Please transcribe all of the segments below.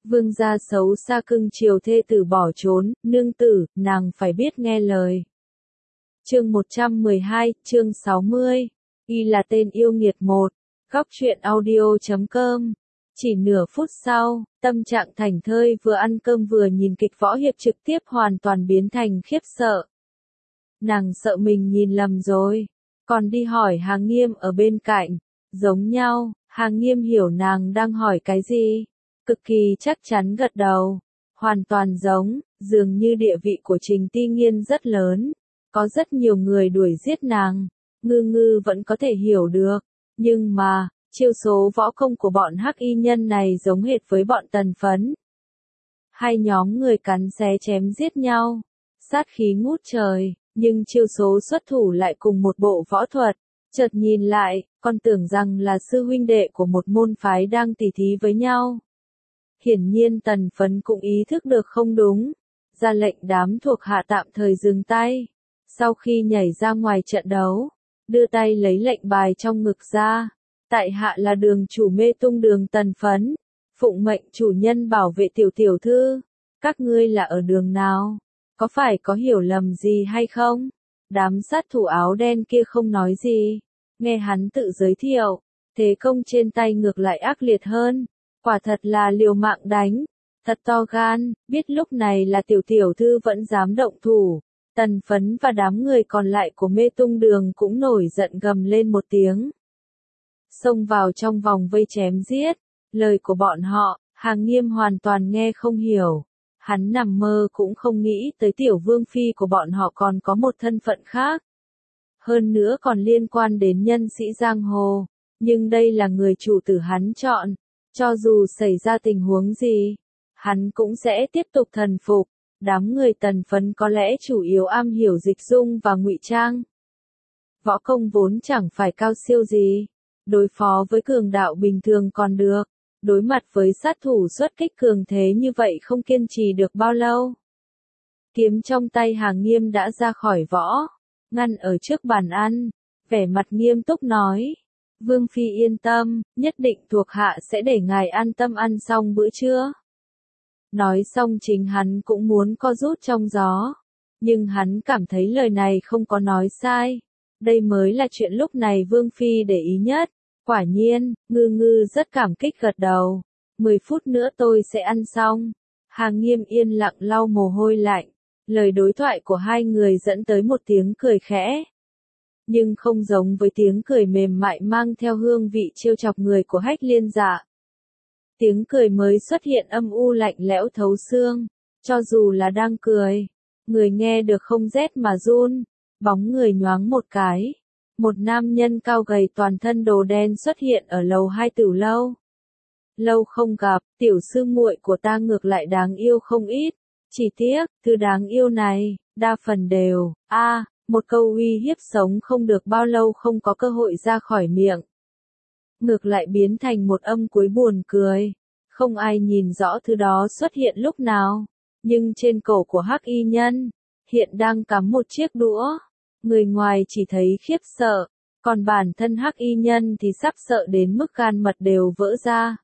Vương gia xấu xa cưng chiều thê tử bỏ trốn, nương tử, nàng phải biết nghe lời. Chương 112, chương 60. Y là tên yêu nghiệt một. Góc truyện audio.com. Chỉ nửa phút sau, tâm trạng thảnh thơi vừa ăn cơm vừa nhìn kịch võ hiệp trực tiếp hoàn toàn biến thành khiếp sợ. Nàng sợ mình nhìn lầm rồi, còn đi hỏi Hà Nghiêm ở bên cạnh, giống nhau, Hà Nghiêm hiểu nàng đang hỏi cái gì, cực kỳ chắc chắn gật đầu, hoàn toàn giống, dường như địa vị của Trình Ti Nghiên rất lớn, có rất nhiều người đuổi giết nàng, Ngư Ngư vẫn có thể hiểu được, nhưng mà, chiêu số võ công của bọn hắc y nhân này giống hệt với bọn Tần Phấn. Hai nhóm người cắn xé chém giết nhau, sát khí ngút trời, nhưng chiêu số xuất thủ lại cùng một bộ võ thuật, chợt nhìn lại, còn tưởng rằng là sư huynh đệ của một môn phái đang tỉ thí với nhau. Hiển nhiên Tần Phấn cũng ý thức được không đúng, ra lệnh đám thuộc hạ tạm thời dừng tay, sau khi nhảy ra ngoài trận đấu, đưa tay lấy lệnh bài trong ngực ra. Tại hạ là đường chủ mê tung đường Tần Phấn, phụng mệnh chủ nhân bảo vệ tiểu tiểu thư, các ngươi là ở đường nào, có phải có hiểu lầm gì hay không? Đám sát thủ áo đen kia không nói gì, nghe hắn tự giới thiệu, thế công trên tay ngược lại ác liệt hơn, quả thật là liều mạng đánh, thật to gan, biết lúc này là tiểu tiểu thư vẫn dám động thủ. Tần Phấn và đám người còn lại của mê tung đường cũng nổi giận gầm lên một tiếng. Xông vào trong vòng vây chém giết, lời của bọn họ, Hà Nghiêm hoàn toàn nghe không hiểu. Hắn nằm mơ cũng không nghĩ tới tiểu vương phi của bọn họ còn có một thân phận khác. Hơn nữa còn liên quan đến nhân sĩ giang hồ, nhưng đây là người chủ tử hắn chọn, cho dù xảy ra tình huống gì, hắn cũng sẽ tiếp tục thần phục. Đám người Tần Phấn có lẽ chủ yếu am hiểu dịch dung và ngụy trang. Võ công vốn chẳng phải cao siêu gì. Đối phó với cường đạo bình thường còn được, đối mặt với sát thủ xuất kích cường thế như vậy không kiên trì được bao lâu. Kiếm trong tay Hà Nghiêm đã ra khỏi võ, ngăn ở trước bàn ăn, vẻ mặt nghiêm túc nói, Vương Phi yên tâm, nhất định thuộc hạ sẽ để ngài an tâm ăn xong bữa trưa. Nói xong chính hắn cũng muốn co rút trong gió, nhưng hắn cảm thấy lời này không có nói sai. Đây mới là chuyện lúc này Vương Phi để ý nhất. Quả nhiên, Ngư Ngư rất cảm kích gật đầu. 10 phút nữa tôi sẽ ăn xong. Hà Nghiêm yên lặng lau mồ hôi lạnh. Lời đối thoại của hai người dẫn tới một tiếng cười khẽ. Nhưng không giống với tiếng cười mềm mại mang theo hương vị trêu chọc người của Hách Liên Dạ. Tiếng cười mới xuất hiện âm u lạnh lẽo thấu xương. Cho dù là đang cười, người nghe được không rét mà run. Bóng người nhoáng một cái. Một nam nhân cao gầy toàn thân đồ đen xuất hiện ở lầu 2 Tửu lâu. Lâu không gặp, tiểu sư muội của ta ngược lại đáng yêu không ít. Chỉ tiếc, thứ đáng yêu này, đa phần đều, một câu uy hiếp sống không được bao lâu không có cơ hội ra khỏi miệng. Ngược lại biến thành một âm cuối buồn cười. Không ai nhìn rõ thứ đó xuất hiện lúc nào. Nhưng trên cổ của hắc y nhân, hiện đang cắm một chiếc đũa. Người ngoài chỉ thấy khiếp sợ, còn bản thân hắc y nhân thì sắp sợ đến mức gan mật đều vỡ ra.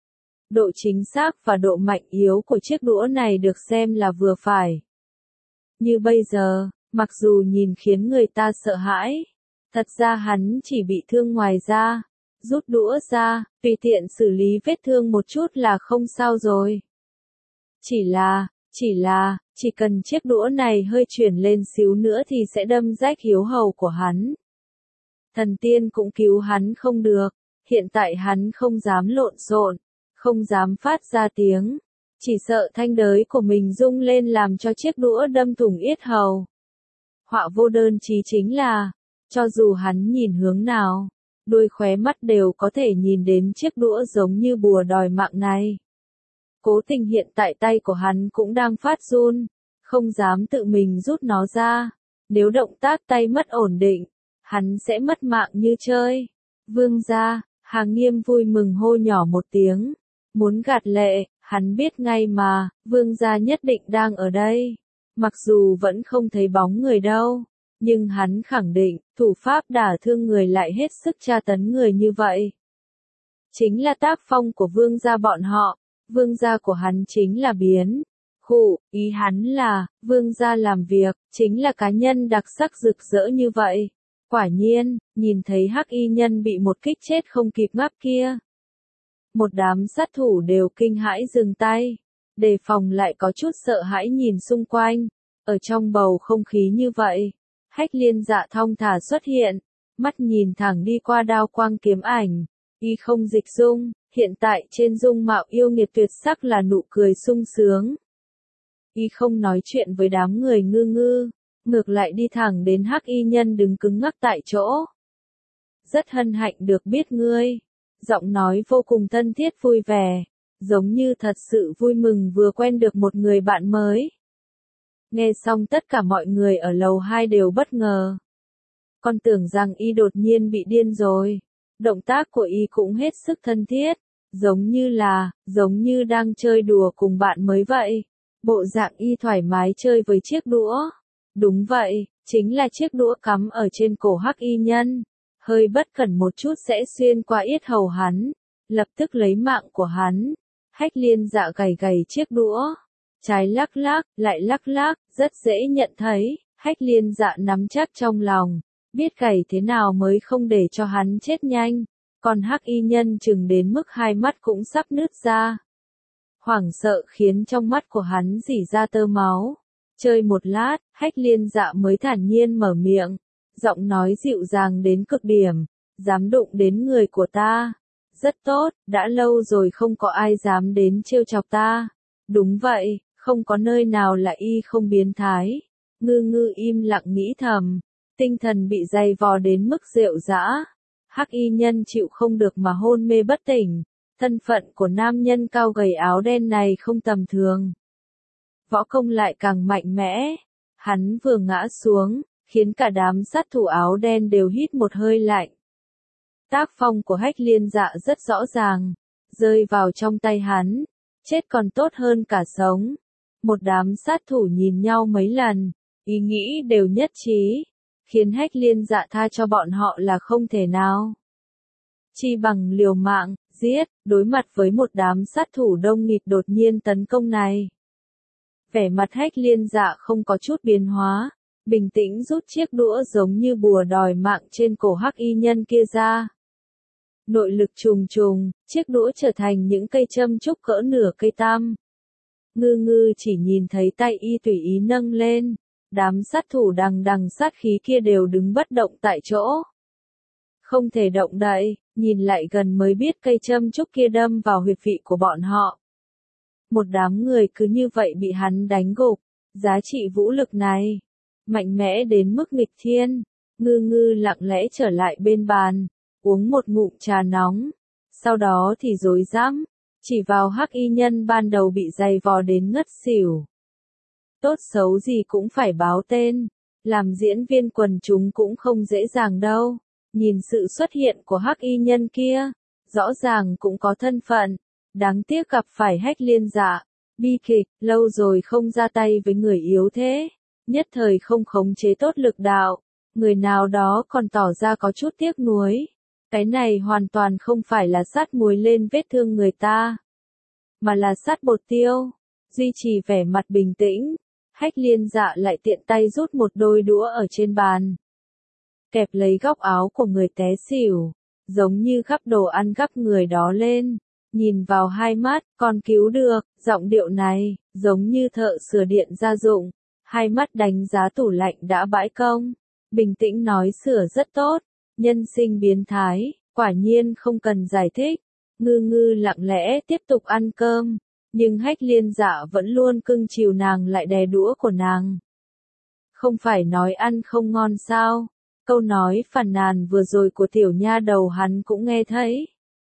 Độ chính xác và độ mạnh yếu của chiếc đũa này được xem là vừa phải. Như bây giờ, mặc dù nhìn khiến người ta sợ hãi, thật ra hắn chỉ bị thương ngoài da, rút đũa ra, tùy tiện xử lý vết thương một chút là không sao rồi. Chỉ cần chiếc đũa này hơi chuyển lên xíu nữa thì sẽ đâm rách hiếu hầu của hắn. Thần tiên cũng cứu hắn không được, hiện tại hắn không dám lộn xộn, không dám phát ra tiếng, chỉ sợ thanh đới của mình rung lên làm cho chiếc đũa đâm thủng yết hầu. Họa vô đơn chí chính là, cho dù hắn nhìn hướng nào, đôi khóe mắt đều có thể nhìn đến chiếc đũa giống như bùa đòi mạng này. Cố tình hiện tại tay của hắn cũng đang phát run, không dám tự mình rút nó ra. Nếu động tác tay mất ổn định, hắn sẽ mất mạng như chơi. Vương gia, Hà Nghiêm vui mừng hô nhỏ một tiếng. Muốn gạt lệ, hắn biết ngay mà, vương gia nhất định đang ở đây. Mặc dù vẫn không thấy bóng người đâu, nhưng hắn khẳng định, thủ pháp đả thương người lại hết sức tra tấn người như vậy. Chính là tác phong của vương gia bọn họ. Vương gia của hắn chính là biến. Ý hắn là, vương gia làm việc, chính là cá nhân đặc sắc rực rỡ như vậy. Quả nhiên, nhìn thấy hắc y nhân bị một kích chết không kịp ngáp kia. Một đám sát thủ đều kinh hãi dừng tay, đề phòng lại có chút sợ hãi nhìn xung quanh. Ở trong bầu không khí như vậy, Hách Liên Dạ thong thả xuất hiện, mắt nhìn thẳng đi qua đao quang kiếm ảnh, y không dịch dung, hiện tại trên dung mạo yêu nghiệt tuyệt sắc là nụ cười sung sướng. Y không nói chuyện với đám người ngư ngư, ngược lại đi thẳng đến hắc y nhân đứng cứng ngắc tại chỗ. Rất hân hạnh được biết ngươi, giọng nói vô cùng thân thiết vui vẻ, giống như thật sự vui mừng vừa quen được một người bạn mới. Nghe xong tất cả mọi người ở lầu 2 đều bất ngờ. Con tưởng rằng y đột nhiên bị điên rồi. Động tác của y cũng hết sức thân thiết, giống như đang chơi đùa cùng bạn mới vậy. Bộ dạng y thoải mái chơi với chiếc đũa. Đúng vậy, chính là chiếc đũa cắm ở trên cổ hắc y nhân. Hơi bất cẩn một chút sẽ xuyên qua yết hầu hắn, lập tức lấy mạng của hắn. Hách Liên Dạ gầy gầy chiếc đũa, trái lắc lắc, lại lắc lắc, rất dễ nhận thấy. Hách Liên Dạ nắm chắc trong lòng, biết gầy thế nào mới không để cho hắn chết nhanh. Còn hắc y nhân chừng đến mức hai mắt cũng sắp nứt ra. Hoảng sợ khiến trong mắt của hắn rỉ ra tơ máu. Chơi một lát, Hách Liên Dạ mới thản nhiên mở miệng, giọng nói dịu dàng đến cực điểm, dám đụng đến người của ta. Rất tốt, đã lâu rồi không có ai dám đến trêu chọc ta. Đúng vậy, không có nơi nào là y không biến thái. Ngư ngư im lặng nghĩ thầm, tinh thần bị dày vò đến mức rệu rã. Hắc y nhân chịu không được mà hôn mê bất tỉnh. Thân phận của nam nhân cao gầy áo đen này không tầm thường. Võ công lại càng mạnh mẽ. Hắn vừa ngã xuống, khiến cả đám sát thủ áo đen đều hít một hơi lạnh. Tác phong của Hách Liên Dạ rất rõ ràng, rơi vào trong tay hắn, chết còn tốt hơn cả sống. Một đám sát thủ nhìn nhau mấy lần, ý nghĩ đều nhất trí, khiến Hách Liên Dạ tha cho bọn họ là không thể nào. Chi bằng liều mạng, giết, đối mặt với một đám sát thủ đông nghịt đột nhiên tấn công này. Vẻ mặt Hách Liên Dạ không có chút biến hóa, bình tĩnh rút chiếc đũa giống như bùa đòi mạng trên cổ hắc y nhân kia ra. Nội lực trùng trùng, chiếc đũa trở thành những cây châm trúc cỡ nửa cây tam. Ngư ngư chỉ nhìn thấy tay y tùy ý nâng lên, đám sát thủ đằng đằng sát khí kia đều đứng bất động tại chỗ. Không thể động đậy, nhìn lại gần mới biết cây châm trúc kia đâm vào huyệt vị của bọn họ. Một đám người cứ như vậy bị hắn đánh gục, giá trị vũ lực này, mạnh mẽ đến mức nghịch thiên. Ngư ngư lặng lẽ trở lại bên bàn, uống một ngụm trà nóng, sau đó thì rối rắm, chỉ vào hắc y nhân ban đầu bị dày vò đến ngất xỉu. Tốt xấu gì cũng phải báo tên, làm diễn viên quần chúng cũng không dễ dàng đâu. Nhìn sự xuất hiện của hắc y nhân kia, rõ ràng cũng có thân phận, đáng tiếc gặp phải Hách Liên Dạ. Bi kịch, lâu rồi không ra tay với người yếu thế, nhất thời không khống chế tốt lực đạo, người nào đó còn tỏ ra có chút tiếc nuối. Cái này hoàn toàn không phải là sát muối lên vết thương người ta, mà là sát bột tiêu. Duy trì vẻ mặt bình tĩnh, Hách Liên Dạ lại tiện tay rút một đôi đũa ở trên bàn, kẹp lấy góc áo của người té xỉu, giống như gắp đồ ăn gắp người đó lên, nhìn vào hai mắt, còn cứu được. Giọng điệu này, giống như thợ sửa điện gia dụng, hai mắt đánh giá tủ lạnh đã bãi công, bình tĩnh nói sửa rất tốt, nhân sinh biến thái, quả nhiên không cần giải thích. Ngư ngư lặng lẽ tiếp tục ăn cơm, nhưng Hách Liên Dạ vẫn luôn cưng chiều nàng lại đè đũa của nàng. Không phải nói ăn không ngon sao? Câu nói phàn nàn vừa rồi của tiểu nha đầu hắn cũng nghe thấy.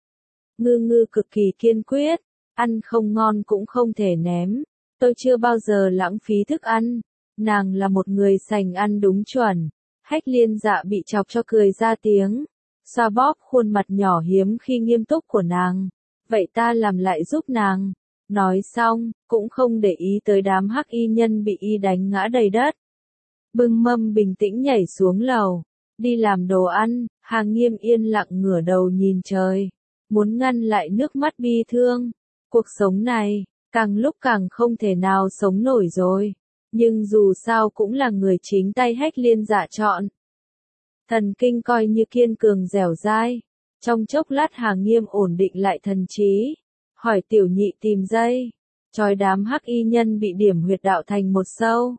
Ngư ngư cực kỳ kiên quyết, ăn không ngon cũng không thể ném, tôi chưa bao giờ lãng phí thức ăn, nàng là một người sành ăn đúng chuẩn. Hách Liên Dạ bị chọc cho cười ra tiếng, xoa bóp khuôn mặt nhỏ hiếm khi nghiêm túc của nàng, vậy ta làm lại giúp nàng. Nói xong, cũng không để ý tới đám hắc y nhân bị y đánh ngã đầy đất. Bưng mâm bình tĩnh nhảy xuống lầu, đi làm đồ ăn. Hàng Nghiêm yên lặng ngửa đầu nhìn trời, muốn ngăn lại nước mắt bi thương, Cuộc sống này, càng lúc càng không thể nào sống nổi rồi. Nhưng dù sao cũng là người chính tay Hách Liên Dạ chọn. Thần kinh coi như kiên cường dẻo dai. Trong chốc lát Hàng Nghiêm ổn định lại thần trí. Hỏi tiểu nhị tìm dây. Chói đám hắc y nhân bị điểm huyệt đạo thành một sâu.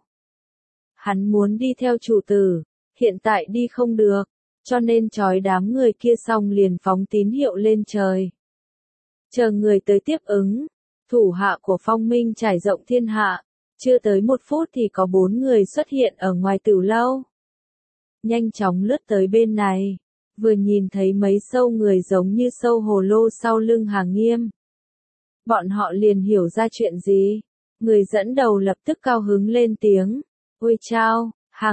Hắn muốn đi theo chủ tử. Hiện tại đi không được. Cho nên chói đám người kia xong liền phóng tín hiệu lên trời. Chờ người tới tiếp ứng. Thủ hạ của Phong Minh trải rộng thiên hạ. Chưa tới 1 phút thì có 4 người xuất hiện ở ngoài tử lâu. Nhanh chóng lướt tới bên này. Vừa nhìn thấy mấy sâu người giống như sâu hồ lô sau lưng Hàng Nghiêm. Bọn họ liền hiểu ra chuyện gì. Người dẫn đầu lập tức cao hứng lên tiếng. Ôi chao,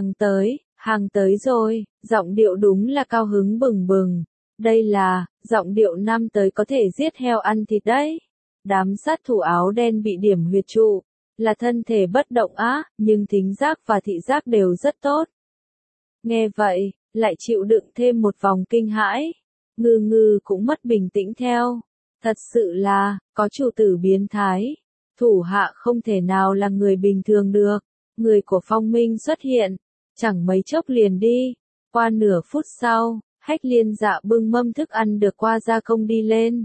hàng tới rồi, giọng điệu đúng là cao hứng bừng bừng. Đây là, giọng điệu năm tới có thể giết heo ăn thịt đấy. Đám sát thủ áo đen bị điểm huyệt trụ, là thân thể bất động á, nhưng thính giác và thị giác đều rất tốt. Nghe vậy, lại chịu đựng thêm một vòng kinh hãi. Ngư ngư cũng mất bình tĩnh theo. Thật sự là, có chủ tử biến thái. Thủ hạ không thể nào là người bình thường được. Người của Phong Minh xuất hiện. Chẳng mấy chốc liền đi. Qua nửa phút sau, Hách Liên Dạ bưng mâm thức ăn được qua gia công đi lên.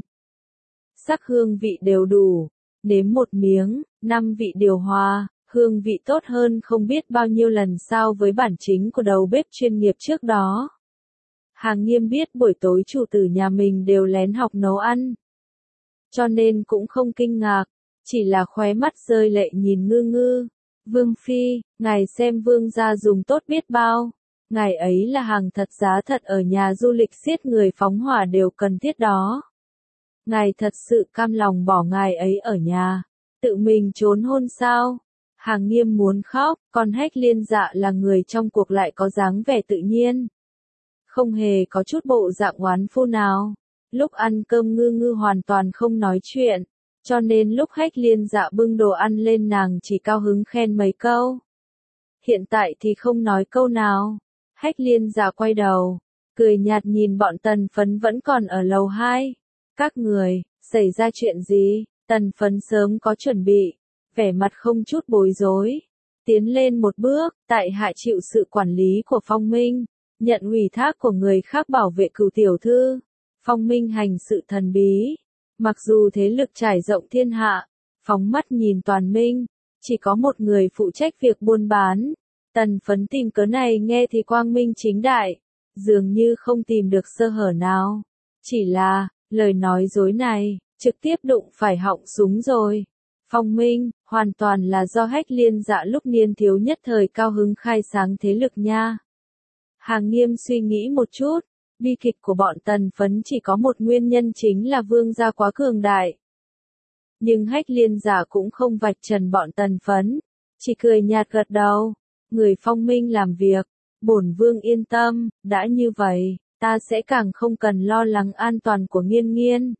Sắc hương vị đều đủ. Nếm một miếng, 5 vị điều hòa. Hương vị tốt hơn không biết bao nhiêu lần so với bản chính của đầu bếp chuyên nghiệp trước đó. Hàng Nghiêm biết buổi tối chủ tử nhà mình đều lén học nấu ăn. Cho nên cũng không kinh ngạc, chỉ là khóe mắt rơi lệ nhìn ngư ngư. Vương Phi, ngài xem vương gia dùng tốt biết bao. Ngài ấy là hàng thật giá thật ở nhà du lịch giết người phóng hỏa đều cần thiết đó. Ngài thật sự cam lòng bỏ ngài ấy ở nhà, tự mình trốn hôn sao? Hàng Nghiêm muốn khóc, còn Hách Liên Dạ là người trong cuộc lại có dáng vẻ tự nhiên. Không hề có chút bộ dạng oán phu nào. Lúc ăn cơm ngư ngư hoàn toàn không nói chuyện, cho nên lúc Hách Liên Dạ bưng đồ ăn lên nàng chỉ cao hứng khen mấy câu. Hiện tại thì không nói câu nào. Hách Liên Dạ quay đầu, cười nhạt nhìn bọn Tần Phấn vẫn còn ở lầu 2. Các người, xảy ra chuyện gì? Tần Phấn sớm có chuẩn bị, vẻ mặt không chút bối rối. Tiến lên một bước, tại hạ chịu sự quản lý của Phong Minh, nhận ủy thác của người khác bảo vệ Cửu tiểu thư. Phong Minh hành sự thần bí, mặc dù thế lực trải rộng thiên hạ, phóng mắt nhìn toàn minh, chỉ có một người phụ trách việc buôn bán. Tần Phấn tìm cớ này nghe thì quang minh chính đại, dường như không tìm được sơ hở nào. Chỉ là, lời nói dối này, trực tiếp đụng phải họng súng rồi. Phong Minh, hoàn toàn là do Hách Liên Dạ lúc niên thiếu nhất thời cao hứng khai sáng thế lực nha. Hàng Nghiêm suy nghĩ một chút, bi kịch của bọn Tần Phấn chỉ có một nguyên nhân chính là vương gia quá cường đại. Nhưng Hách Liên Dạ cũng không vạch trần bọn Tần Phấn, chỉ cười nhạt gật đầu. Người Phong Minh làm việc, bổn vương yên tâm, đã như vậy, ta sẽ càng không cần lo lắng an toàn của Nghiên Nghiên.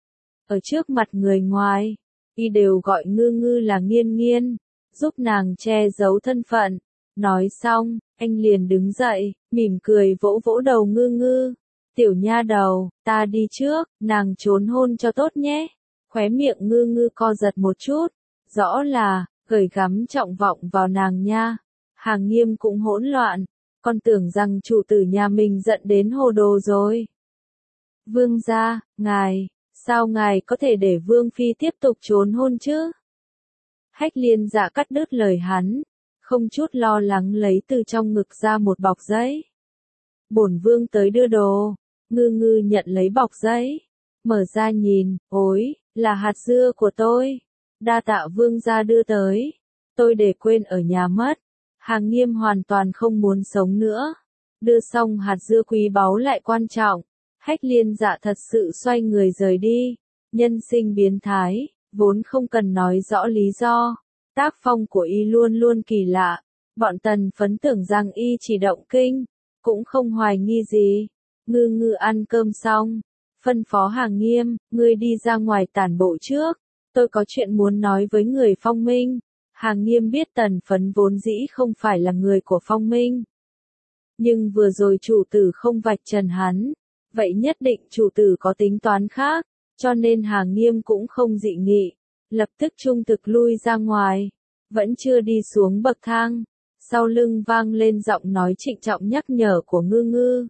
Ở trước mặt người ngoài, y đều gọi ngư ngư là Nghiên Nghiên, giúp nàng che giấu thân phận. Nói xong, anh liền đứng dậy, mỉm cười vỗ vỗ đầu ngư ngư. Tiểu nha đầu, ta đi trước, nàng trốn hôn cho tốt nhé. Khóe miệng ngư ngư co giật một chút, rõ là, gửi gắm trọng vọng vào nàng nha. Hàng Nghiêm cũng hỗn loạn, con tưởng rằng chủ tử nhà mình giận đến hồ đồ rồi. Vương gia, ngài, sao ngài có thể để Vương Phi tiếp tục trốn hôn chứ? Hách Liên Dạ cắt đứt lời hắn, không chút lo lắng lấy từ trong ngực ra một bọc giấy. Bổn vương tới đưa đồ. Ngư ngư nhận lấy bọc giấy, mở ra nhìn, ối, là hạt dưa của tôi. Đa tạ vương gia đưa tới, tôi để quên ở nhà mất. Hàng Nghiêm hoàn toàn không muốn sống nữa. Đưa xong hạt dưa quý báu lại quan trọng. Hách Liên Dạ thật sự xoay người rời đi. Nhân sinh biến thái, vốn không cần nói rõ lý do. Tác phong của y luôn luôn kỳ lạ. Bọn Tần Phấn tưởng rằng y chỉ động kinh, cũng không hoài nghi gì. Ngư ngư ăn cơm xong, phân phó Hàng Nghiêm, ngươi đi ra ngoài tản bộ trước. Tôi có chuyện muốn nói với người Phong Minh. Hàng Nghiêm biết Tần Phấn vốn dĩ không phải là người của Phong Minh. Nhưng vừa rồi chủ tử không vạch trần hắn, vậy nhất định chủ tử có tính toán khác. cho nên Hà Nghiêm cũng không dị nghị, lập tức trung thực lui ra ngoài, vẫn chưa đi xuống bậc thang, sau lưng vang lên giọng nói trịnh trọng nhắc nhở của Ngư Ngư.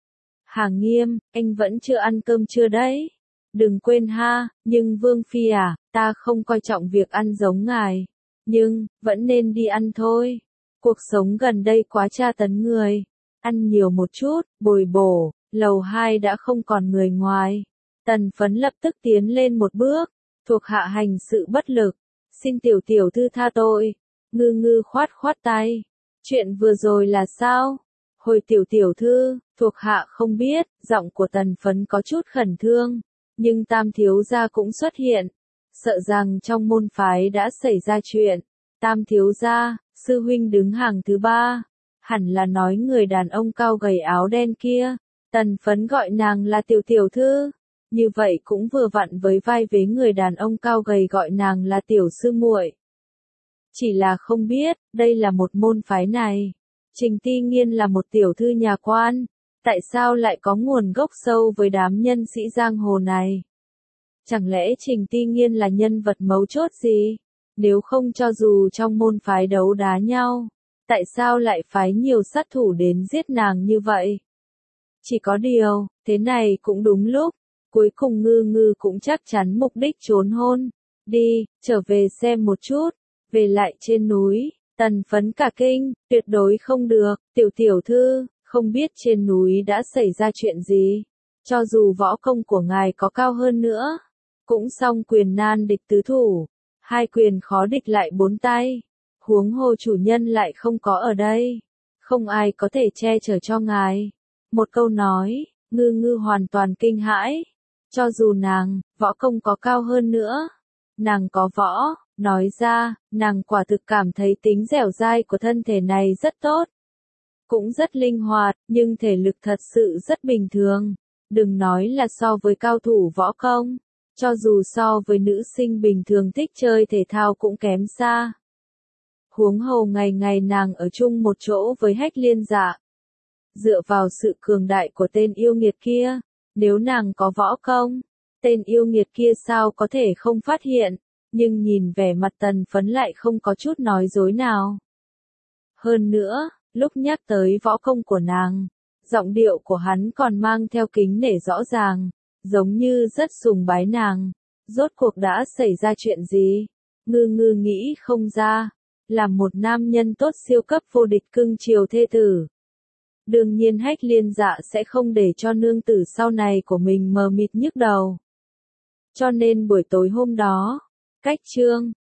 Hà Nghiêm, anh vẫn chưa ăn cơm chưa đấy? Đừng quên ha, nhưng Vương Phi à, ta không coi trọng việc ăn giống ngài, nhưng, vẫn nên đi ăn thôi. Cuộc sống gần đây quá tra tấn người, ăn nhiều một chút, bồi bổ, lầu 2 đã không còn người ngoài. Tần Phấn lập tức tiến lên một bước, thuộc hạ hành sự bất lực, xin tiểu tiểu thư tha tội. Ngư Ngư khoát khoát tay, chuyện vừa rồi là sao? Hồi tiểu tiểu thư, thuộc hạ không biết, giọng của Tần Phấn có chút khẩn trương, nhưng Tam thiếu gia cũng xuất hiện, sợ rằng trong môn phái đã xảy ra chuyện. Tam thiếu gia, sư huynh đứng hàng thứ 3, hẳn là nói người đàn ông cao gầy áo đen kia. Tần Phấn gọi nàng là tiểu tiểu thư, như vậy cũng vừa vặn với vai vế người đàn ông cao gầy gọi nàng là tiểu sư muội. Chỉ là không biết, đây là một môn phái này. Trình Ti Nghiên là một tiểu thư nhà quan, tại sao lại có nguồn gốc sâu với đám nhân sĩ giang hồ này? Chẳng lẽ Trình Ti Nghiên là nhân vật mấu chốt gì? Nếu không cho dù trong môn phái đấu đá nhau, tại sao lại phái nhiều sát thủ đến giết nàng như vậy? Chỉ có điều, thế này cũng đúng lúc, cuối cùng Ngư Ngư cũng chắc chắn mục đích trốn hôn. Đi, trở về xem một chút, về lại trên núi. Tần Phấn cả kinh, tuyệt đối không được, tiểu tiểu thư, không biết trên núi đã xảy ra chuyện gì. Cho dù võ công của ngài có cao hơn nữa, cũng song quyền nan địch tứ thủ, 2 quyền khó địch lại 4 tay. Huống hồ chủ nhân lại không có ở đây, không ai có thể che chở cho ngài. Một câu nói, Ngư Ngư hoàn toàn kinh hãi. Cho dù nàng, võ công có cao hơn nữa, nàng có võ, nói ra, nàng quả thực cảm thấy tính dẻo dai của thân thể này rất tốt. Cũng rất linh hoạt, nhưng thể lực thật sự rất bình thường. Đừng nói là so với cao thủ võ công, cho dù so với nữ sinh bình thường thích chơi thể thao cũng kém xa. Huống hồ ngày ngày nàng ở chung một chỗ với Hách Liên Dạ. Dựa vào sự cường đại của tên yêu nghiệt kia, nếu nàng có võ công, tên yêu nghiệt kia sao có thể không phát hiện, nhưng nhìn vẻ mặt Tần Phấn lại không có chút nói dối nào. Hơn nữa, lúc nhắc tới võ công của nàng, giọng điệu của hắn còn mang theo kính nể rõ ràng, giống như rất sùng bái nàng. Rốt cuộc đã xảy ra chuyện gì? Ngư Ngư nghĩ không ra, làm một nam nhân tốt siêu cấp vô địch cưng chiều thê tử. Đương nhiên Hách Liên Dạ sẽ không để cho nương tử sau này của mình mờ mịt nhức đầu. Cho nên buổi tối hôm đó, cách trương,